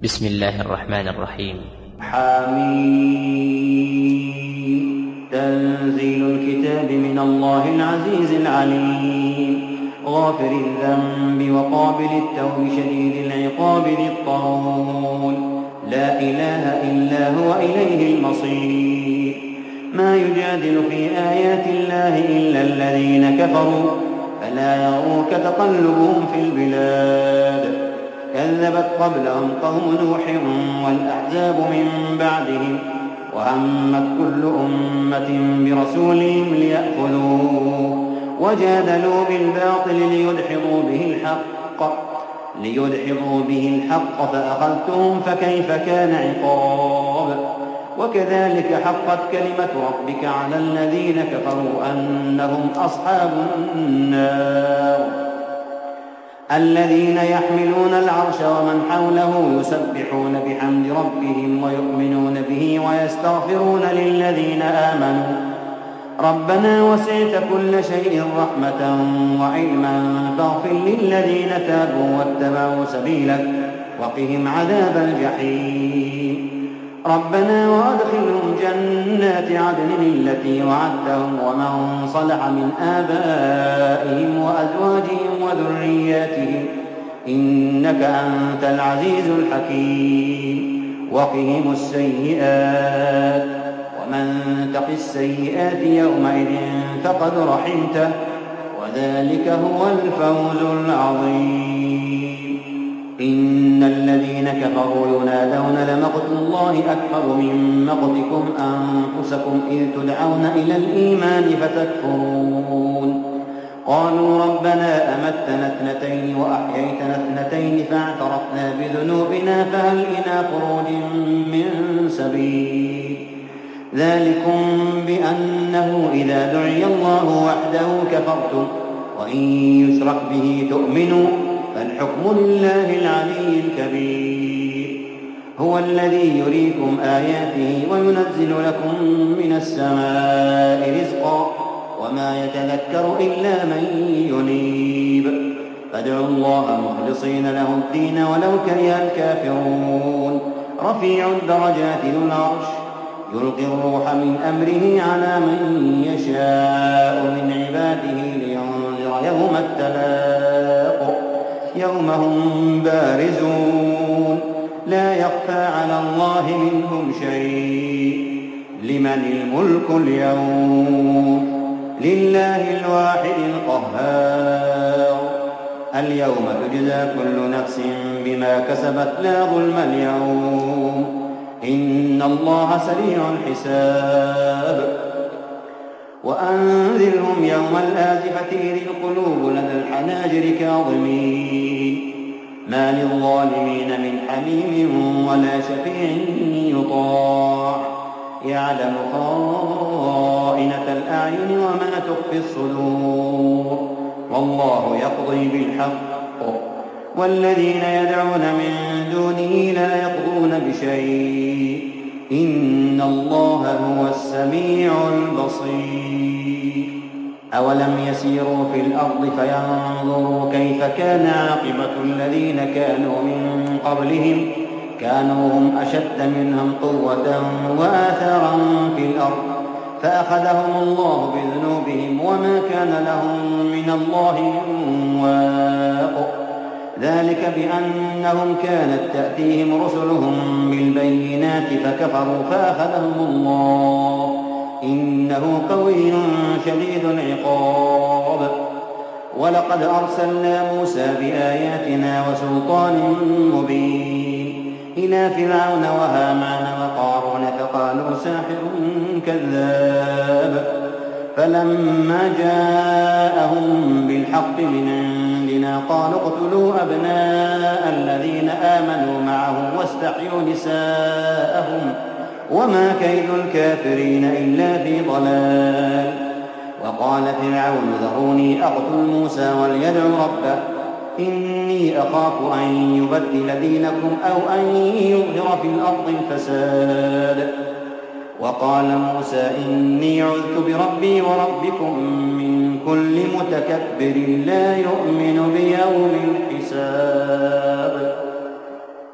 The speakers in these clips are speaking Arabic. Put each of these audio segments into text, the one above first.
بسم الله الرحمن الرحيم. حميم. تنزيل الكتاب من الله العزيز العليم، غافر الذنب وقابل التوب شديد العقاب ذي الطول، لا إله إلا هو إليه المصير. ما يجادل في آيات الله إلا الذين كفروا، فلا يغرك تقلبهم في البلاد. كذبت قبلهم قوم نوح والأحزاب من بعدهم، وهمت كل أمة برسولهم ليأخذوه، وجادلوا بالباطل ليدحضوا به الحق فأخذتهم فكيف كان عقاب. وكذلك حقت كلمة ربك على الذين كفروا أنهم أصحاب النار. الذين يحملون العرش ومن حوله يسبحون بحمد ربهم ويؤمنون به ويستغفرون للذين آمنوا ربنا وسعت كل شيء رحمة وعلما فاغفر للذين تابوا واتبعوا سبيلك وقهم عذاب الجحيم. ربنا وأدخلهم جنات عدن التي وعدتهم ومن صلح من آبائهم وأزواجهم وذرياتهم إنك أنت العزيز الحكيم. وقهم السيئات ومن تق السيئات يومئذ فقد رحمته وذلك هو الفوز العظيم. إن الذين كفروا ينادون لمقت الله أكبر من مقتكم أنفسكم إذ تدعون إلى الإيمان فتكفرون. قالوا ربنا أمتنا اثنتين وأحييتنا اثنتين فاعترفنا بذنوبنا فهل إلى خروج من سبيل. ذلكم بأنه إذا دعي الله وحده كفرتم وإن يشرك به تؤمنوا فالحكم لله العلي الكبير. هو الذي يريكم آياته وينزل لكم من السماء رزقا وما يتذكر إلا من ينيب. فادعوا الله مخلصين له الدين ولو كره الكافرون. رفيع الدرجات ذو العرش يلقي الروح من أمره على من يشاء من عباده لينذر يوم التلاق يوم هم بارزون لا يخفى على الله منهم شيء. لمن الملك اليوم؟ لله الواحد القهار. اليوم تجزى كل نفس بما كسبت لا ظلم اليوم إن الله سريع الحساب. وأنذرهم يوم الآزفة إذ القلوب لدى الحناجر كاظمين ما للظالمين من حميم ولا شفيع يطاع. يعلم خائنة الأعين وما تخفي الصدور والله يقضي بالحق والذين يدعون من دونه لا يقضون بشيء إن الله هو السميع البصير. أولم يسيروا في الأرض فينظروا كيف كان عاقبة الذين كانوا من قبلهم كانوا هم أشد منهم قوة وآثارا في الأرض فأخذهم الله بذنوبهم وما كان لهم من الله من واق. ذلك بأنهم كانت تأتيهم رسلهم بالبينات فكفروا فأخذهم الله إنه قوي شديد العقاب. ولقد أرسلنا موسى بآياتنا وسلطان مبين إلى فرعون وهامان وقارون فقالوا ساحر كذاب. فلما جاءهم بالحق من عندنا قالوا اقتلوا أبناء الذين آمنوا معه واستحيوا نساءهم وما كيد الكافرين إلا في ضلال. وقال فرعون ذروني أقتل موسى وليدع ربه إني أخاف أن يبدل دينكم أو أن يظهر في الأرض الفساد. وقال موسى إني عذت بربي وربكم من كل متكبر لا يؤمن بيوم الحساب.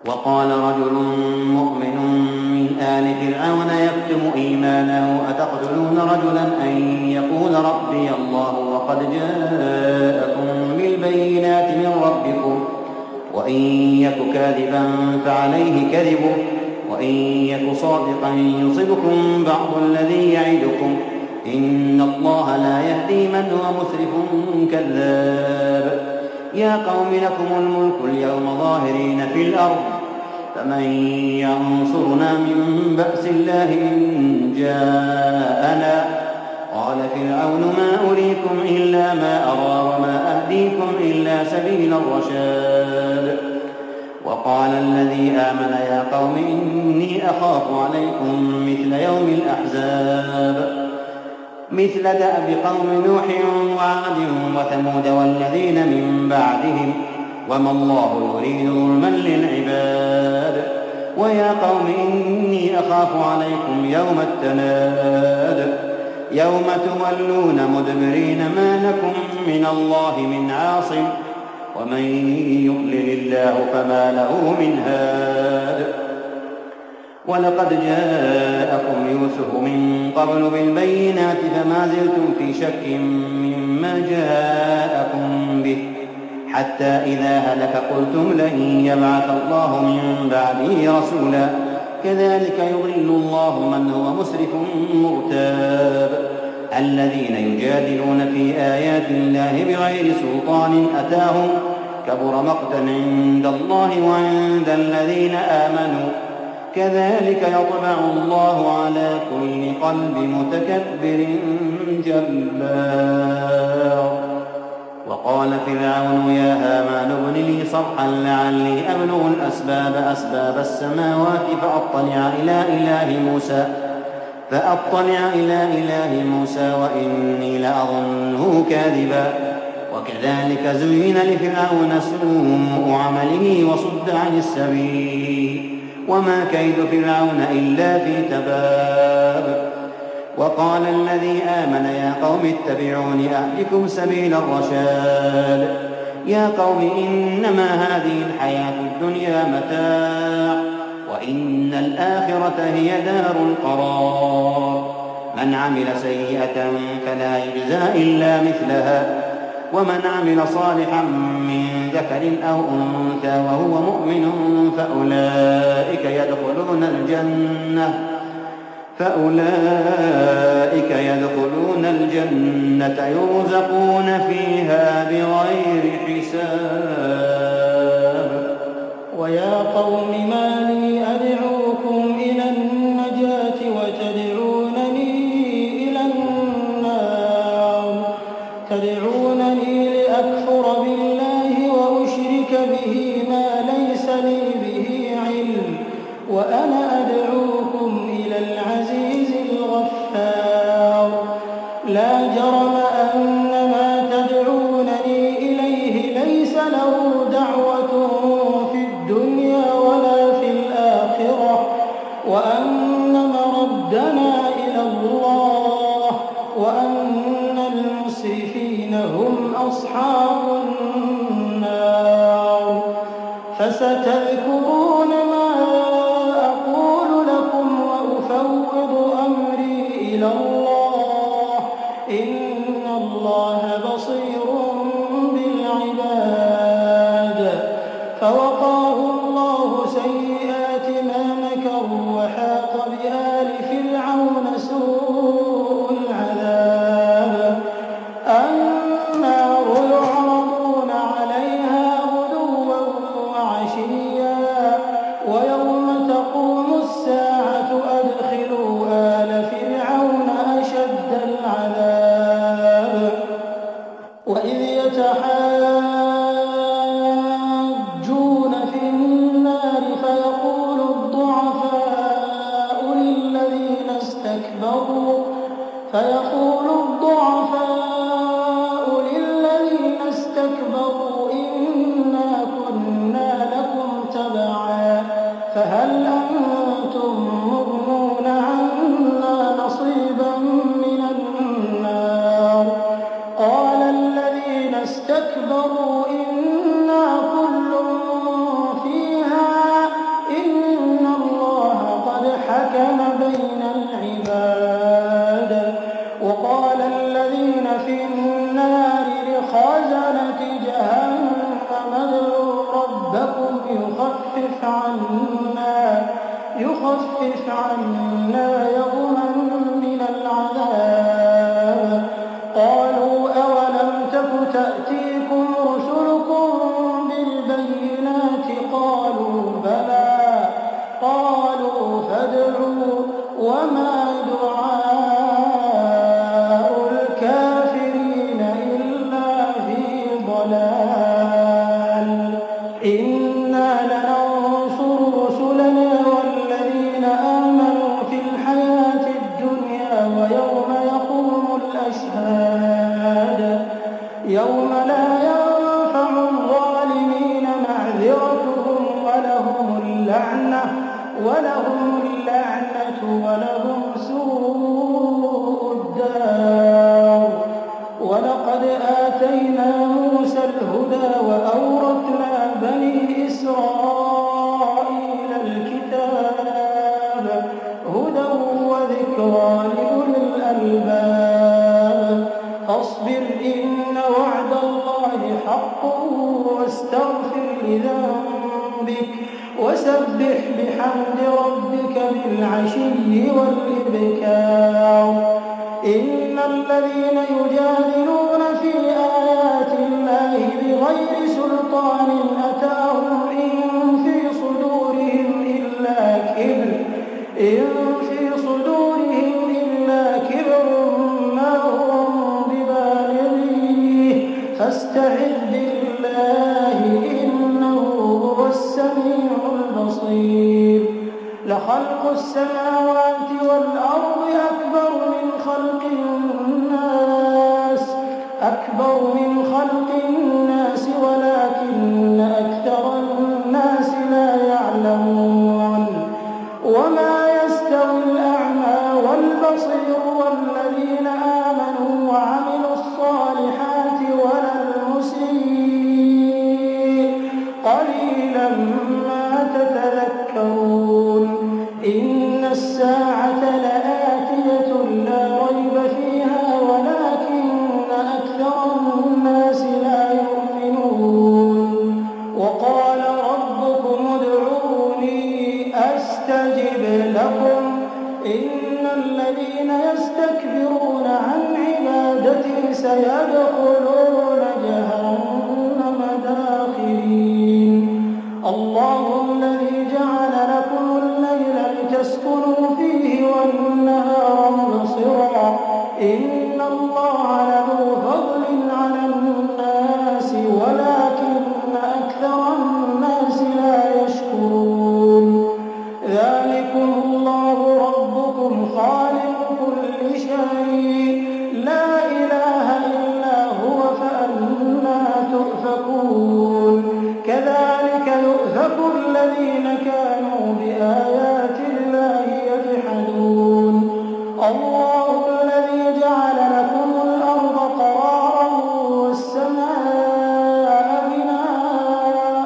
وقال رجل مؤمن من آل فرعون يكتم إيمانه أتقتلون رجلا أن يقول ربي الله وقد جاءكم بالبينات من ربكم وإن يك كاذبا فعليه كذبه وإن يك صادقا يصبكم بعض الذي يعدكم إن الله لا يهدي من هو مسرف كذاب يا قوم لكم الملك اليوم ظاهرين في الأرض فمن ينصرنا من بأس الله إن جاءنا قال فرعون ما أريكم إلا ما أرى وما أهديكم إلا سبيل الرشاد وقال الذي آمن يا قوم إني أخاف عليكم مثل يوم الأحزاب مثل دأب قوم نوح وعاد وثمود والذين من بعدهم وما الله يريد ظلما للعباد ويا قوم إني أخاف عليكم يوم التناد يوم تولون مدبرين ما لكم من الله من عاصم ومن يضلل الله فما له من هاد ولقد جاءكم يوسف من قبل بالبينات فما زلتم في شك مما جاءكم به حتى إذا هلك قلتم لن يبعث الله من بعده رسولا كذلك يضل الله من هو مسرف مرتاب الذين يجادلون في آيات الله بغير سلطان أتاهم كبر مقتا عند الله وعند الذين آمنوا كذلك يطبع الله على كل قلب متكبر جبار وقال فرعون يا هامان ابن لي صرحا لعلي أبلغ أسباب السماوات فأطلع إلى إله موسى وإني لأظنه كاذبا وكذلك زين لفرعون سوء عمله وصد عن السبيل وما كيد فرعون إلا في تباب وقال الذي آمن يا قوم اتبعون أهدكم سبيل الرشاد يا قوم إنما هذه الحياة الدنيا متاع وإن الآخرة هي دار القرار من عمل سيئة فلا يجزى إلا مثلها ومن عمل صالحا من ذكر أو أنثى وهو مؤمن فأولئك يدخلون الجنة يرزقون فيها بغير حساب ويا قوم ما لي أدعوكم إلى النجاة وتدعونني إلى النار تدعونني لأكفر بالله وأشرك به ما ليس لي به علم وأنا أدعوكم إلى العزيز الغفار لا جرم أن ما تدعونني إليه ليس له دعوة في الدنيا ولا في الآخرة وأن مردنا إلى الله وأن المسرفين هم أصحاب النار فستذكرون ما أقول لكم وأفوض أمري إلى الله إن الله بصير بالعباد فوقاه الله سيئات ما مكروا وحاق بآل فرعون سوء العذاب النار يعرضون عليها غدوا وعشيا ويوم تقوم الساعة أدخلوا آل فرعون أشد العذاب وإذ يتحاجون في النار فيقول الضعفاء للذين استكبروا إنا كنا لكم تبعا فهل أنتم مغنون عنا نصيبا من النار قال الذين استكبروا إنا كل فيها عنا يوما من العذاب. قالوا أولم تك تأتيكم رسلكم بالبينات؟ قالوا بلى. قالوا فادعوا. وما دعاء الكافرين إلا في ضلال. إنا لننصر رسلنا والذين آمنوا في الحياة الدنيا ويوم يقوم الأشهاد. يوم لا ينفع الظالمين معذرتهم ولهم اللعنة ولهم سوء الدار. ولقد آتينا موسى الهدى وأورثنا بني إسرائيل الكتاب هدى وذكرى لأولي الألباب. فاصبر إن وعد الله حق واستغفر لذنبك وسبح بحمد ربك بالعشي والإبكار. إن الذين يجادلون في آيات الله بغير سلطان أتاهم إن في صدورهم إلا كبر ما هم ببالغيه فاستعذ بالله إنه هو السميع البصير. لخلق السماوات والأرض أكبر من خلق الناس ولكن أكثر الناس لا يعلمون. وما يستوي الأعمى والبصير والذين آمنوا وعملوا الصالحات ولا المسيء قليلا ما تتذكرون. إن الساعة لآتية لا ريب فيها ولكن أكثر الناس لا يؤمنون. وقال ربكم ادعوني أستجب لكم. إن الذين يستكبرون عن عبادتي سيدخلون جهنم داخرين. الله الذي جعل لكم الليل لتسكنوا فيه والنهار مبصرا إن الله لذو فضل على الناس ولكن أكثر الناس لا يشكرون. ذلكم الله ربكم خالق كل شيء لا إله إلا هو فأنى تؤفكون. كذلك يؤفك الذين كانوا بآيات الله يجحدون. الله الذي جعل لكم الأرض قرارا والسماء بناء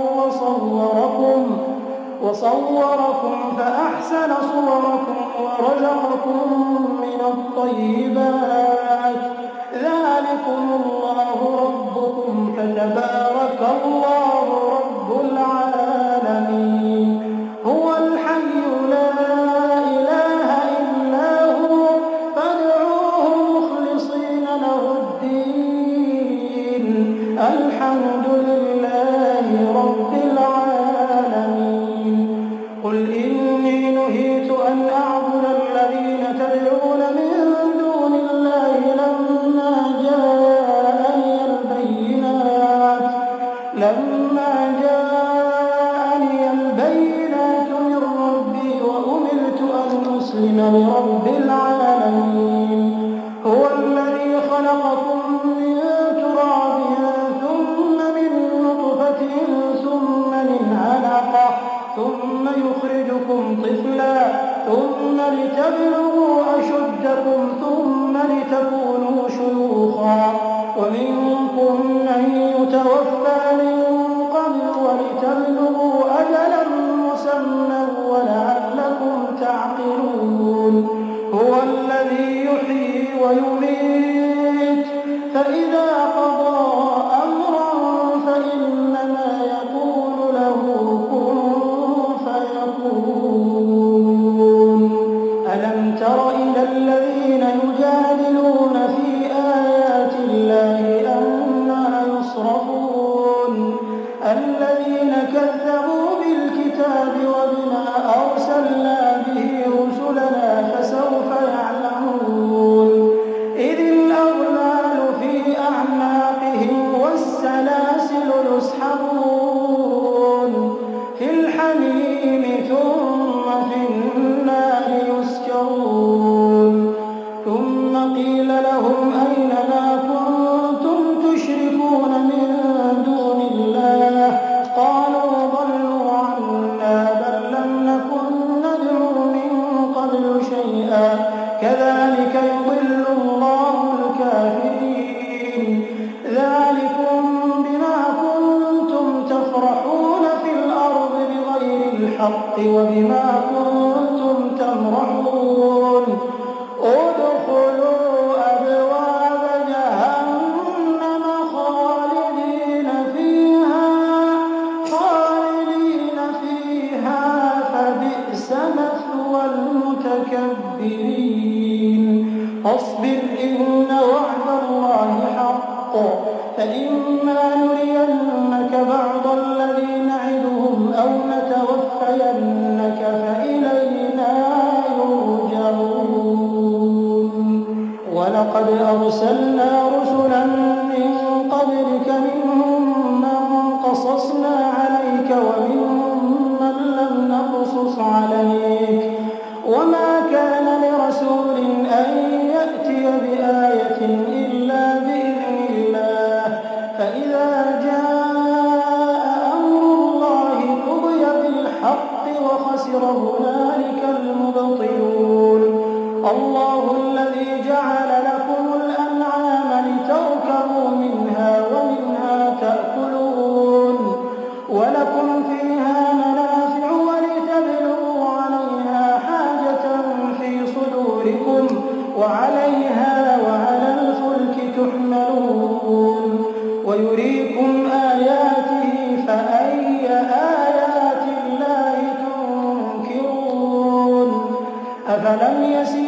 وصوركم فأحسن صوركم ورزقكم من الطيبات. ذلكم الله ربكم فتبارك الله رب العالمين. هو الحي لا إله إلا هو فادعوه مخلصين له الدين. الحمد لله رب العالمين. قل إني نهيت أن أعبد الذين تدعون من دون الله لما جاءني البينات من ربي وأمرت أن أسلم لرب العالمين. هو الذي خلقكم من تراب ثم من نطفة ثم من علقة ثم يخرجكم طفلا ثم لتبلغوا أشدكم ثم لتكونوا شيوخا ومنكم من يتوفى من قبل ولتبلغوا أجلا مسمى ولعلكم تعقلون. هو الذي يحيي ويميت فإذا قضى أمرا فإنما يقول له كن بالحق وبما كنتم تمرحون ادخلوا أبواب جهنم خالدين فيها فبئس مثوى المتكبرين فاصبر إن وعد الله حق فإما نرينك بعض الذي نعدهم أو نتوفينك فإلينا يرجعون ولقد أرسلنا رسلا من قبلك منهم من قصصنا عليك ومنهم من لم نقصص عليك وما كان لرسول أن يأتي بآية إلا بإذن الله فإذا جاء أمر الله قضي بالحق وخسر هنالك المبطلون الله الذي جعل لكم الأنعام لتركبوا منها ومنها تأكلون ولكم فيها منافع ولتبلغوا عليها حاجة في صدوركم وعليها وعلى الفلك تحملون ويريكم آياته فأي آيات الله تنكرون أفلم يسيروا